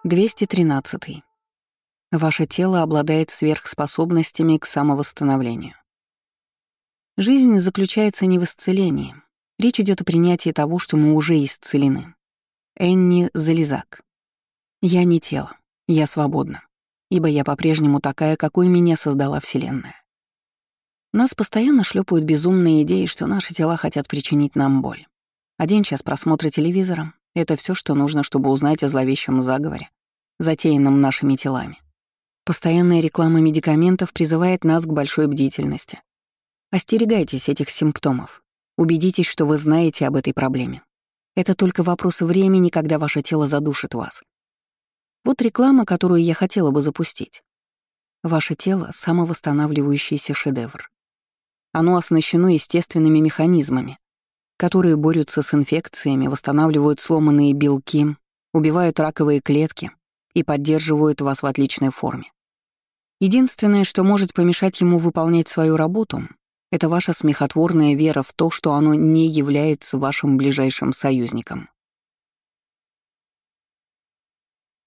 213. Ваше тело обладает сверхспособностями к самовосстановлению. Жизнь заключается не в исцелении. Речь идет о принятии того, что мы уже исцелены. Энни Зализак. Я не тело, я свободна, ибо я по-прежнему такая, какой меня создала Вселенная. Нас постоянно шлепают безумные идеи, что наши тела хотят причинить нам боль. 1 час просмотра телевизора — это все, что нужно, чтобы узнать о зловещем заговоре, затеянном нашими телами. Постоянная реклама медикаментов призывает нас к большой бдительности. Остерегайтесь этих симптомов. Убедитесь, что вы знаете об этой проблеме. Это только вопрос времени, когда ваше тело задушит вас. Вот реклама, которую я хотела бы запустить. Ваше тело — самовосстанавливающийся шедевр. Оно оснащено естественными механизмами, которые борются с инфекциями, восстанавливают сломанные белки, убивают раковые клетки и поддерживают вас в отличной форме. Единственное, что может помешать ему выполнять свою работу, это ваша смехотворная вера в то, что оно не является вашим ближайшим союзником.